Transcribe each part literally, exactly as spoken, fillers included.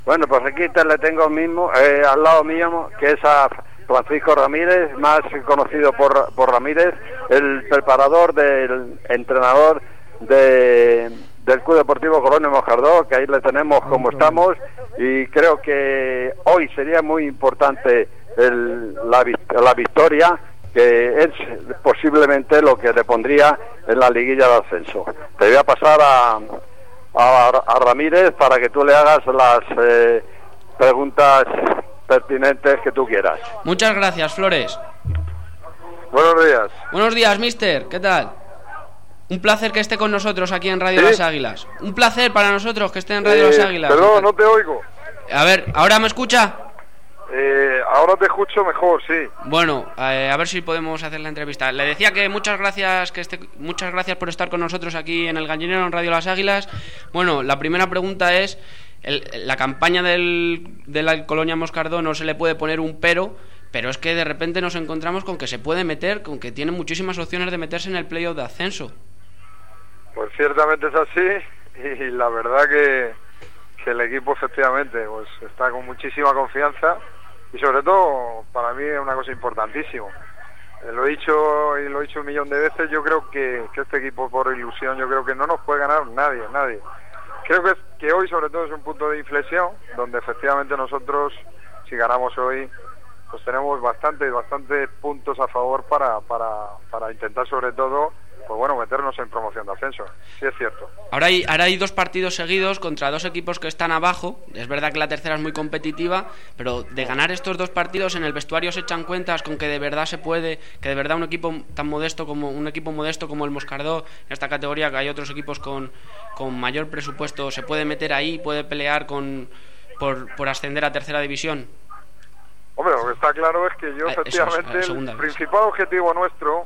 Bueno, pues aquí te le tengo mismo, eh, al lado mío, que es a Francisco Ramírez, más conocido por, por Ramírez, el preparador del entrenador de, del Club Deportivo Colonia Moscardó, que ahí le tenemos como estamos, y creo que hoy sería muy importante el, la, la victoria, que es posiblemente lo que le pondría en la liguilla de ascenso. Te voy a pasar a, a, a Ramírez para que tú le hagas las eh, preguntas pertinentes que tú quieras. Muchas gracias, Flores. Buenos días. Buenos días, mister. ¿Qué tal? Un placer que esté con nosotros aquí en Radio ¿Sí? Las Águilas. Un placer para nosotros que esté en Radio Eh, Las Águilas. Perdón, no te oigo. A ver, ¿ahora me escucha? Eh, ahora te escucho mejor, sí. Bueno, eh, a ver si podemos hacer la entrevista. Le decía que muchas gracias que esté, muchas gracias por estar con nosotros aquí en El Gallinero, en Radio Las Águilas. Bueno, la primera pregunta es, el, la campaña del, de la Colonia Moscardó no se le puede poner un pero, pero es que de repente nos encontramos con que se puede meter, con que tiene muchísimas opciones de meterse en el playoff de ascenso. Pues ciertamente es así, y la verdad que, que el equipo efectivamente pues está con muchísima confianza, y sobre todo para mí es una cosa importantísima. Eh, lo he dicho y lo he dicho un millón de veces, yo creo que, que este equipo, por ilusión, yo creo que no nos puede ganar nadie, nadie. Creo que, es, que hoy sobre todo es un punto de inflexión, donde efectivamente nosotros, si ganamos hoy, pues tenemos bastantes, bastantes puntos a favor para, para, para intentar sobre todo, pues bueno, meternos en promoción de ascenso. Sí, es cierto. Ahora hay, ahora hay dos partidos seguidos contra dos equipos que están abajo. Es verdad que la tercera es muy competitiva, pero de ganar estos dos partidos en el vestuario se echan cuentas con que de verdad se puede, que de verdad un equipo tan modesto como un equipo modesto como el Moscardó, en esta categoría, que hay otros equipos con, con mayor presupuesto, se puede meter ahí, puede pelear con por, por ascender a tercera división. Hombre, lo que está claro es que yo, eh, efectivamente, es, eh, el principal objetivo nuestro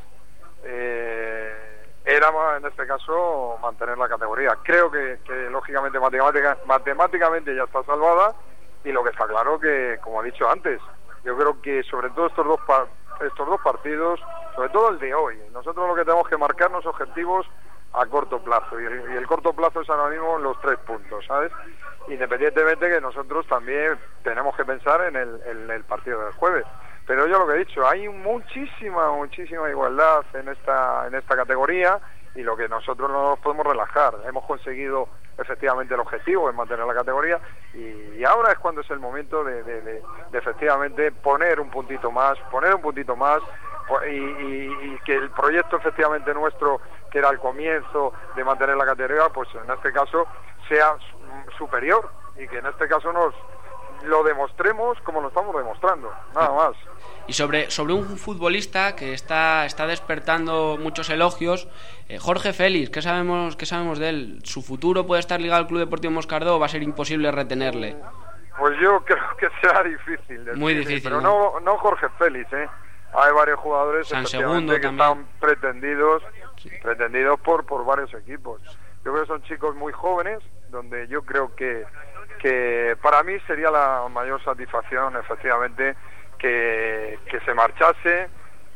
eh, era, en este caso, mantener la categoría. Creo que, que lógicamente, matemática, matemáticamente ya está salvada, y lo que está claro que, como he dicho antes, yo creo que sobre todo estos dos, par estos dos partidos, sobre todo el de hoy, nosotros lo que tenemos que marcarnos objetivos a corto plazo, y el, y el corto plazo es ahora mismo los tres puntos, ¿sabes? Independientemente que nosotros también tenemos que pensar en el, en el partido del jueves. Pero yo lo que he dicho, hay muchísima, muchísima igualdad en esta, en esta categoría, y lo que nosotros no nos podemos relajar. Hemos conseguido efectivamente el objetivo de mantener la categoría, y, y ahora es cuando es el momento de, de, de, de efectivamente poner un puntito más, poner un puntito más, y, y, y que el proyecto efectivamente nuestro, que era el comienzo de mantener la categoría, pues en este caso sea superior, y que en este caso nos lo demostremos como lo estamos demostrando, nada más. Y sobre, sobre un futbolista que está, está despertando muchos elogios, eh, Jorge Félix, ¿qué sabemos, qué sabemos de él? ¿Su futuro puede estar ligado al Club Deportivo Moscardó o va a ser imposible retenerle? Pues yo creo que será difícil. Muy difícil, pero ¿no? no, no Jorge Félix, ¿eh? Hay varios jugadores San efectivamente Segundo que también. están pretendidos, Sí. pretendidos por, por varios equipos. Yo creo que son chicos muy jóvenes, donde yo creo que, que para mí sería la mayor satisfacción, efectivamente, que, que se marchase,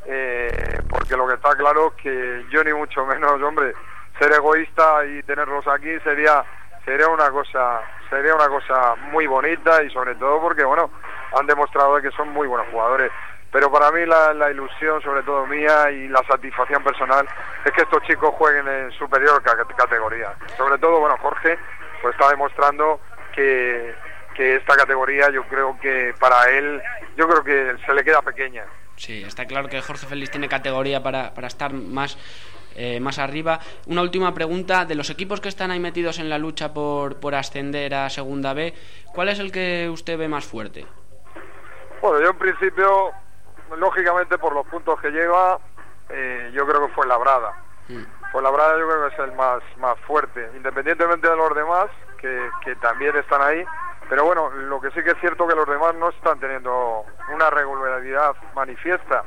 eh, porque lo que está claro es que yo ni mucho menos, hombre, ser egoísta y tenerlos aquí sería sería una cosa sería una cosa muy bonita, y sobre todo porque, bueno, han demostrado que son muy buenos jugadores. Pero para mí la, la ilusión, sobre todo mía, y la satisfacción personal es que estos chicos jueguen en superior categoría. Sobre todo, bueno, Jorge pues está demostrando que, que esta categoría, yo creo que para él, yo creo que se le queda pequeña. Sí, está claro que Jorge Félix tiene categoría para, para estar más, eh, más arriba. Una última pregunta, de los equipos que están ahí metidos en la lucha por, por ascender a Segunda B, ¿cuál es el que usted ve más fuerte? Bueno, yo en principio, lógicamente por los puntos que lleva, eh, yo creo que fue Labrada. Mm. Fue Labrada, yo creo que es el más, más fuerte, independientemente de los demás, que, que también están ahí. Pero bueno, lo que sí que es cierto que los demás no están teniendo una regularidad manifiesta,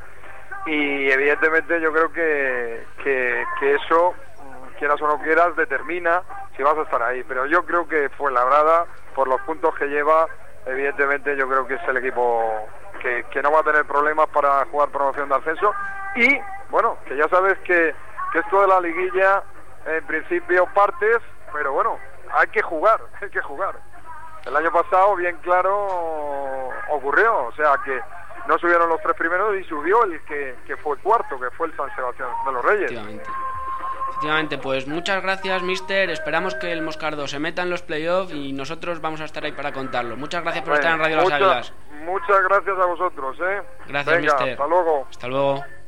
y evidentemente yo creo que, que, que eso, quieras o no quieras, determina si vas a estar ahí. Pero yo creo que Fuenlabrada, por los puntos que lleva, evidentemente yo creo que es el equipo que, que no va a tener problemas para jugar promoción de ascenso. Y bueno, que ya sabes que, que esto de la liguilla, en principio partes, pero bueno, hay que jugar, hay que jugar. El año pasado, bien claro, ocurrió, o sea que no subieron los tres primeros y subió el que, que fue cuarto, que fue el San Sebastián de los Reyes. Efectivamente. Efectivamente, pues muchas gracias, mister. Esperamos que el Moscardó se meta en los playoffs y nosotros vamos a estar ahí para contarlo. Muchas gracias por Bueno, estar en Radio mucha, Las Águilas. Muchas gracias a vosotros, ¿eh? Gracias, Venga, mister. hasta luego. Hasta luego.